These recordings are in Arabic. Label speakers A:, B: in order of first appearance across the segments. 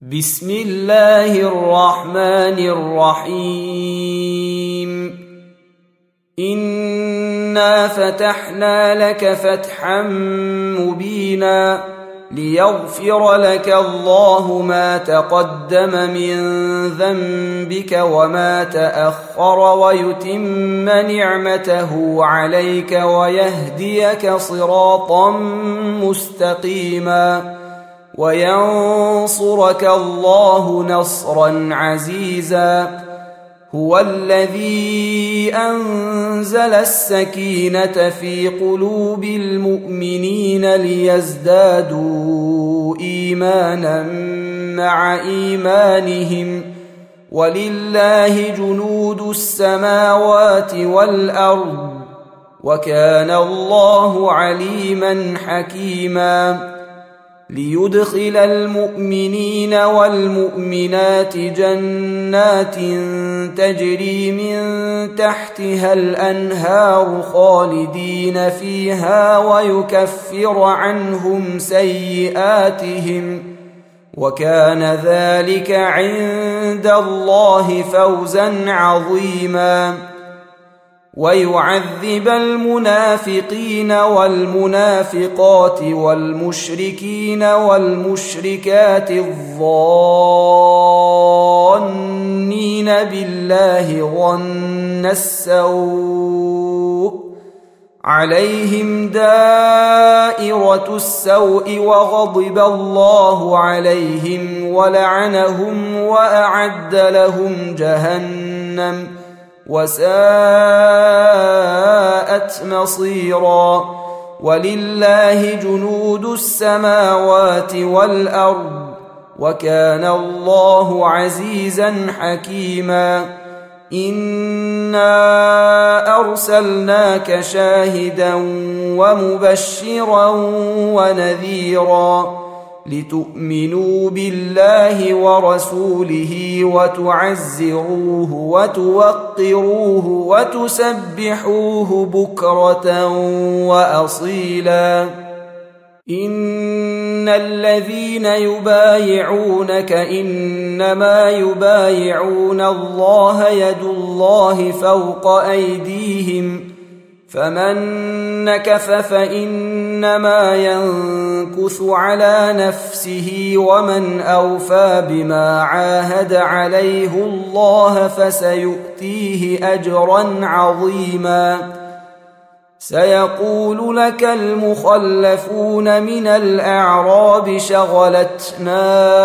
A: بسم الله الرحمن الرحيم. إنا فتحنا لك فتحا مبينا ليغفر لك الله ما تقدم من ذنبك وما تأخر ويتم نعمته عليك ويهديك صراطا مستقيما وينصرك الله نصرا عزيزا. هو الذي أنزل السكينة في قلوب المؤمنين ليزدادوا إيمانا مع إيمانهم ولله جنود السماوات والأرض وكان الله عليما حكيما. ليدخل المؤمنين والمؤمنات جنات تجري من تحتها الأنهار خالدين فيها ويكفر عنهم سيئاتهم وكان ذلك عند الله فوزا عظيما. ويعذب المنافقين والمنافقات والمشركين والمشركات الظانين بالله ظن السوء عليهم دائرة السوء وغضب الله عليهم ولعنهم وأعد لهم جهنم وساءت مصيرا. ولله جنود السماوات والأرض وكان الله عزيزا حكيما. إنا أرسلناك شاهدا ومبشرا ونذيرا لتؤمنوا بالله ورسوله وتعزروه وتوقروه وتسبحوه بكرة وأصيلا. إن الذين يبايعونك إنما يبايعون الله يد الله فوق أيديهم فمن نكث فإنما ينكث على نفسه ومن أوفى بما عاهد عليه الله فسيؤتيه أجرا عظيما. سيقول لك المخلفون من الأعراب شغلتنا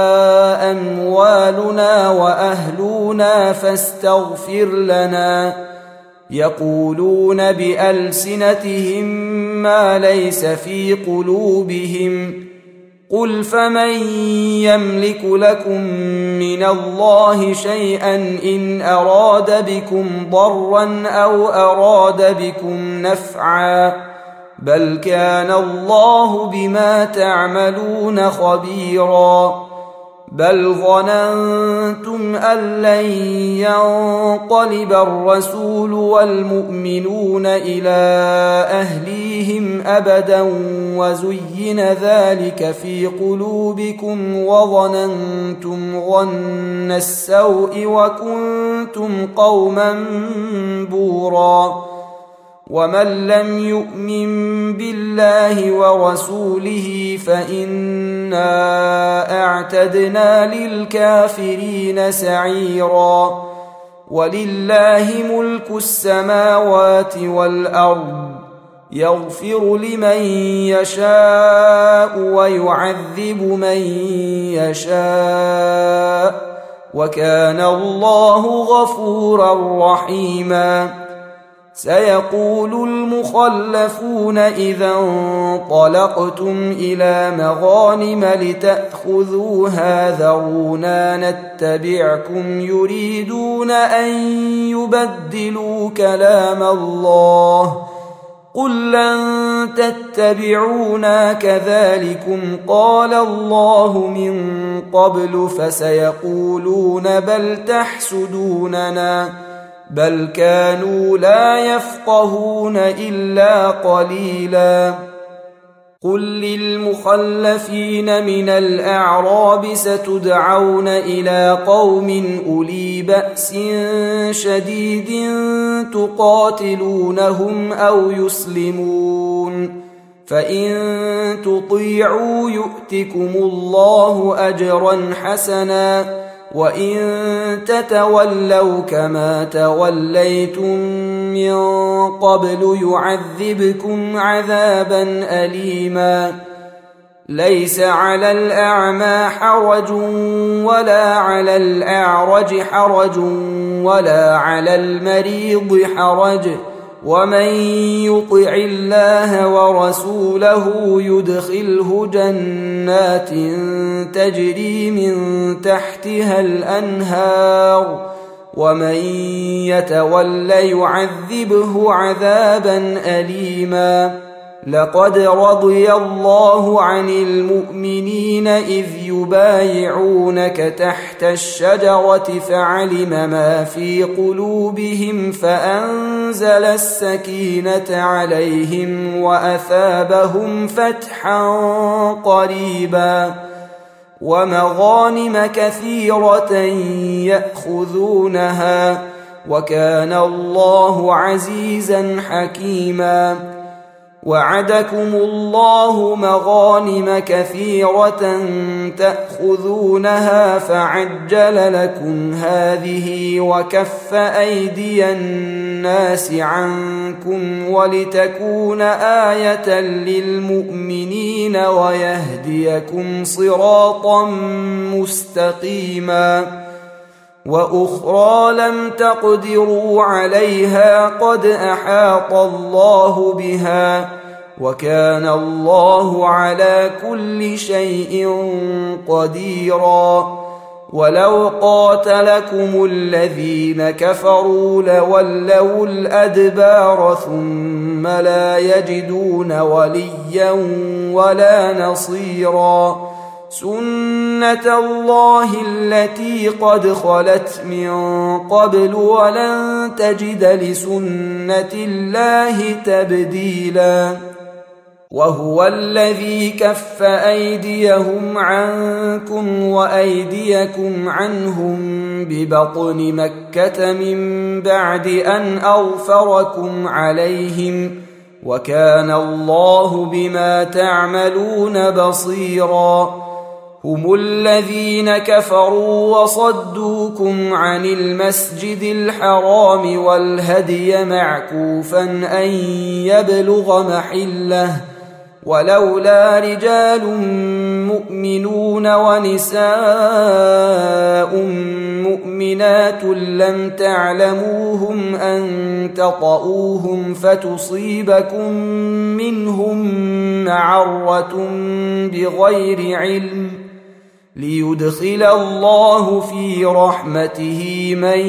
A: أموالنا وأهلنا فاستغفر لنا. يقولون بألسنتهم ما ليس في قلوبهم قل فمن يملك لكم من الله شيئا إن أراد بكم ضرا أو أراد بكم نفعا بل كان الله بما تعملون خبيرا. بل ظننتم أن لن ينقلب الرسول والمؤمنون إلى أهليهم أبدا وزين ذلك في قلوبكم وظننتم ظن السوء وكنتم قوما بورا. ومن لم يؤمن بالله ورسوله فإنا أعتدنا للكافرين سعيرا. ولله ملك السماوات والأرض يغفر لمن يشاء ويعذب من يشاء وكان الله غفورا رحيما. سيقول المخلفون إذا انطلقتم إلى مغانم لتأخذوها ذرونا نتبعكم يريدون أن يبدلوا كلام الله قل لن تتبعونا كذلكم قال الله من قبل فسيقولون بل تحسدوننا بل كانوا لا يفقهون إلا قليلا. قل للمخلفين من الأعراب ستدعون إلى قوم أولي بأس شديد تقاتلونهم أو يسلمون، فإن تطيعوا يؤتكم الله أجرا حسنا، وإن تتولوا كما توليتم من قبل يعذبكم عذابا أليما. ليس على الأعمى حرج ولا على الأعرج حرج ولا على المريض حرج، ومن يطع الله ورسوله يدخله جنات تجري من تحتها الأنهار، ومن يتول يعذبه عذابا أليما. لقد رضي الله عن المؤمنين إذ يبايعونك تحت الشجرة فعلم ما في قلوبهم فأنزل السكينة عليهم وأثابهم فتحا قريبا ومغانم كثيرة يأخذونها، وكان الله عزيزا حكيما. وعدكم الله مغانم كثيرة تأخذونها فعجل لكم هذه وكف أيدي الناس عنكم ولتكون آية للمؤمنين ويهديكم صراطا مستقيما. وأخرى لم تقدروا عليها قد أحاط الله بها، وكان الله على كل شيء قديرا. ولو قاتلكم الذين كفروا لولوا الأدبار ثم لا يجدون وليا ولا نصيرا. سنة الله التي قد خلت من قبل ولن تجد لسنة الله تبديلا. وهو الذي كف أيديهم عنكم وأيديكم عنهم ببطن مكة من بعد أن أظفركم عليهم، وكان الله بما تعملون بصيرا. هم الذين كفروا وصدوكم عن المسجد الحرام والهدي معكوفا أن يبلغ محله، ولولا رجال مؤمنون ونساء مؤمنات لم تعلموهم أن تطؤوهم فتصيبكم منهم معرة بغير علم، ليدخل الله في رحمته من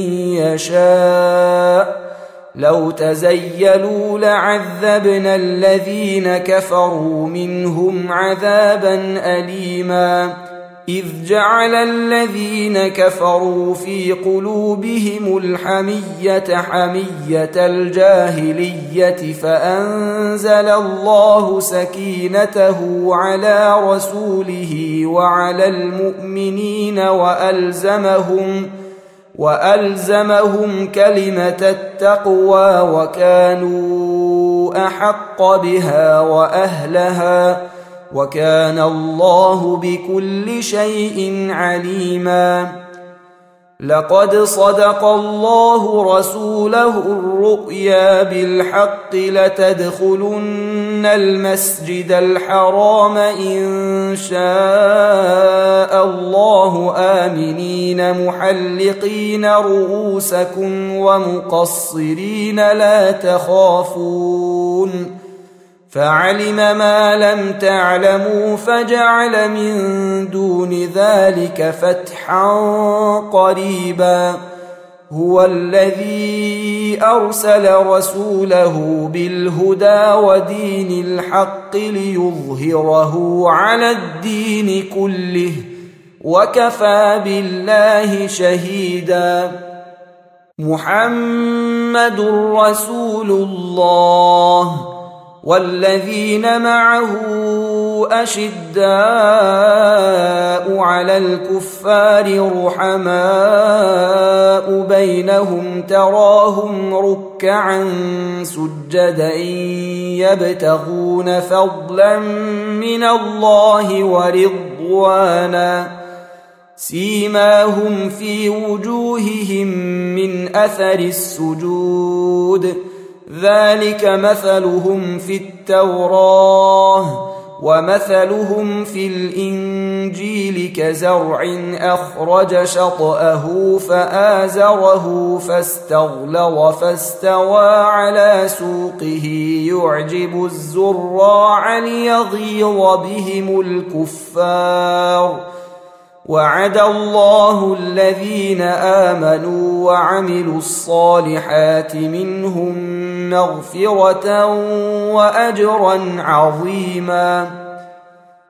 A: يشاء. لو تزيلوا لعذبنا الذين كفروا منهم عذابا أليما. إذ جعل الذين كفروا في قلوبهم الحمية حمية الجاهلية فأنزل الله سكينته على رسوله وعلى المؤمنين وألزمهم كلمة التقوى وكانوا أحق بها وأهلها، وكان الله بكل شيء عليما. لقد صدق الله رسوله الرؤيا بالحق لتدخلن المسجد الحرام إن شاء الله آمنين محلقين رؤوسكم ومقصرين لا تخافون، فعلم ما لم تعلموا فجعل من دون ذلك فتحا قريبا. هو الذي أرسل رسوله بالهدى ودين الحق ليظهره على الدين كله وكفى بالله شهيدا. محمد رسول الله والذين معه أشداء على الكفار رحماء بينهم تراهم ركعا سجدا يبتغون فضلا من الله ورضوانا سيماهم في وجوههم من أثر السجود ذلك مثلهم في التوراة ومثلهم في الإنجيل كزرع أخرج شطأه فآزره فاستغلظ فاستوى على سوقه يعجب الزراع ليغيظ بهم الكفار وعد الله الذين آمنوا وعملوا الصالحات منهم مغفرة وأجرا عظيما